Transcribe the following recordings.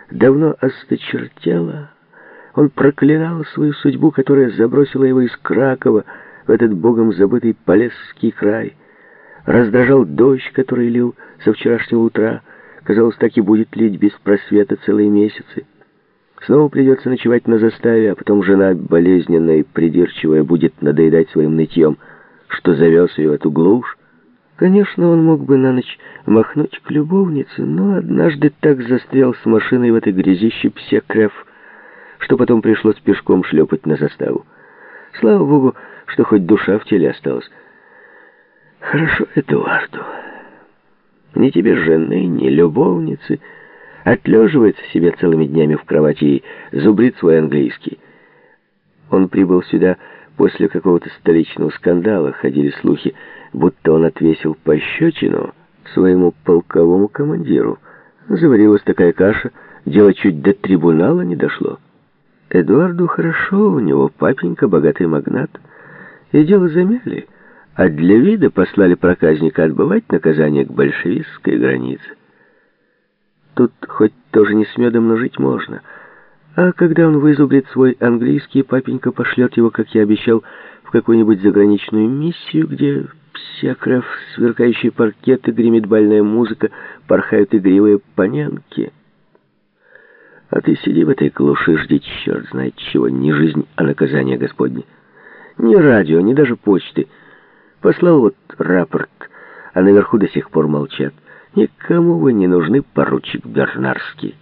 давно осточертела. Он проклинал свою судьбу, которая забросила его из Кракова в этот богом забытый Полесский край. Раздражал дождь, который лил со вчерашнего утра. Казалось, так и будет лить без просвета целые месяцы. Снова придется ночевать на заставе, а потом жена, болезненная и придирчивая, будет надоедать своим нытьем, что завез ее в эту глушь. Конечно, он мог бы на ночь махнуть к любовнице, но однажды так застрял с машиной в этой грязище Псекреф, что потом пришлось пешком шлепать на заставу. Слава богу, что хоть душа в теле осталась. Хорошо Эдуарду. Ни тебе жены, ни любовницы. Отлеживается себе целыми днями в кровати и зубрит свой английский. Он прибыл сюда после какого-то столичного скандала. Ходили слухи, будто он отвесил пощечину своему полковому командиру. Заварилась такая каша, дело чуть до трибунала не дошло. Эдуарду хорошо, у него папенька богатый магнат. И дело замяли, а для вида послали проказника отбывать наказание к большевистской границе. Тут хоть тоже не с медом, но жить можно. А когда он вызубрит свой английский, папенька пошлет его, как я обещал, в какую-нибудь заграничную миссию, где Псекреф, сверкающие паркеты, гремит бальная музыка, порхают игривые паненки. А ты сиди в этой глуши, жди черт знает чего, не жизнь, а наказание Господне. Ни радио, ни даже почты. Послал вот рапорт, а наверху до сих пор молчат. Никому вы не нужны, поручик Бернарский.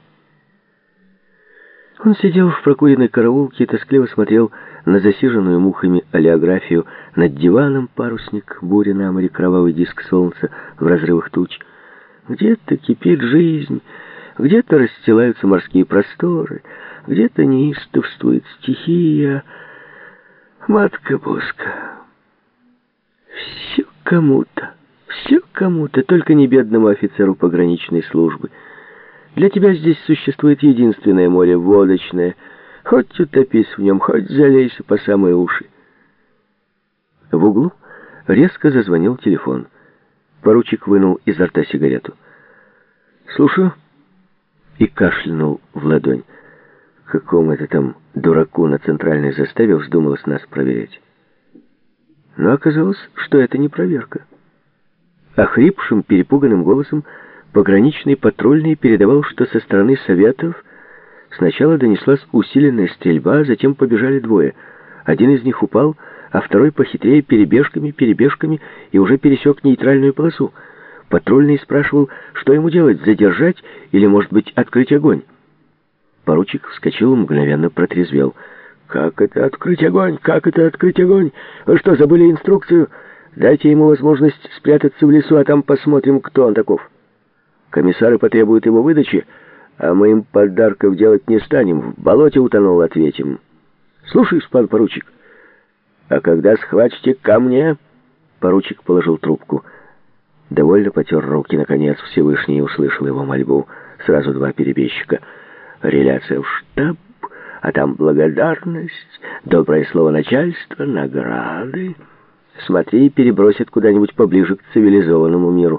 Он сидел в прокуренной караулке и тоскливо смотрел на засиженную мухами олеографию над диваном, парусник, буря на море, кровавый диск солнца в разрывах туч. Где-то кипит жизнь, где-то расстилаются морские просторы, где-то неистовствует стихия. Матка Боска, все кому-то, только не бедному офицеру пограничной службы. Для тебя здесь существует единственное море, водочное. Хоть утопись в нем, хоть залейся по самые уши. В углу резко зазвонил телефон. Поручик вынул изо рта сигарету. «Слушаю». И кашлянул в ладонь. Какому это там дураку на центральной заставе вздумалось нас проверять? Но оказалось, что это не проверка. Охрипшим, перепуганным голосом пограничный патрульный передавал, что со стороны Советов сначала донеслась усиленная стрельба, а затем побежали двое. Один из них упал, а второй похитрее перебежками и уже пересек нейтральную полосу. Патрульный спрашивал, что ему делать, задержать или, может быть, открыть огонь. Поручик вскочил и мгновенно протрезвел. «Как это открыть огонь? Как это открыть огонь? Вы что, забыли инструкцию? Дайте ему возможность спрятаться в лесу, а там посмотрим, кто он таков. Комиссары потребуют его выдачи, а мы им подарков делать не станем. В болоте утонул, ответим. Слушаюсь, пан поручик. А когда схватите, ко мне?» Поручик положил трубку. Довольно потер руки, наконец Всевышний услышал его мольбу. Сразу два перебежчика. Реляция в штаб, а там благодарность, доброе слово начальства, награды. Смотри, перебросят куда-нибудь поближе к цивилизованному миру.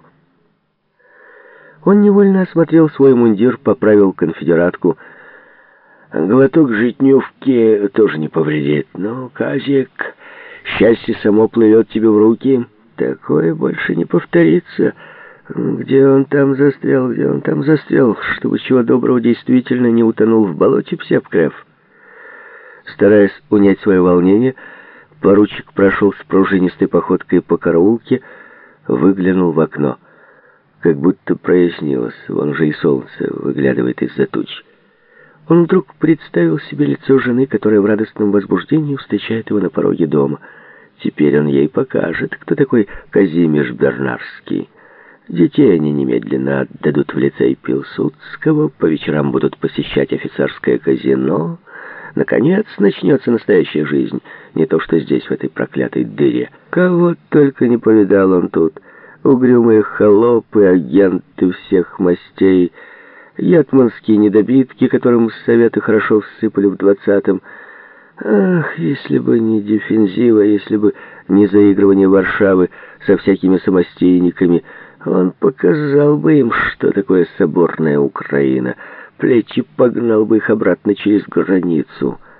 Он невольно осмотрел свой мундир, поправил конфедератку. Глоток житневки тоже не повредит. Но, Казик, счастье само плывет тебе в руки. Такое больше не повторится. Где он там застрял, чтобы чего доброго действительно не утонул в болоте Псекреф. Стараясь унять свое волнение, поручик прошел с пружинистой походкой по караулке, выглянул в окно. Как будто прояснилось, вон же и солнце выглядывает из-за туч. Он вдруг представил себе лицо жены, которая в радостном возбуждении встречает его на пороге дома. Теперь он ей покажет, кто такой Казимиш Бернарский. Детей они немедленно отдадут в лицей Пилсудского, по вечерам будут посещать офицерское казино. Наконец начнется настоящая жизнь, не то что здесь, в этой проклятой дыре. Кого только не повидал он тут. Угрюмые холопы, агенты всех мастей, ятманские недобитки, которым советы хорошо всыпали в 20-м. Ах, если бы не дефензива, если бы не заигрывание Варшавы со всякими самостейниками, он показал бы им, что такое соборная Украина, плечи, погнал бы их обратно через границу.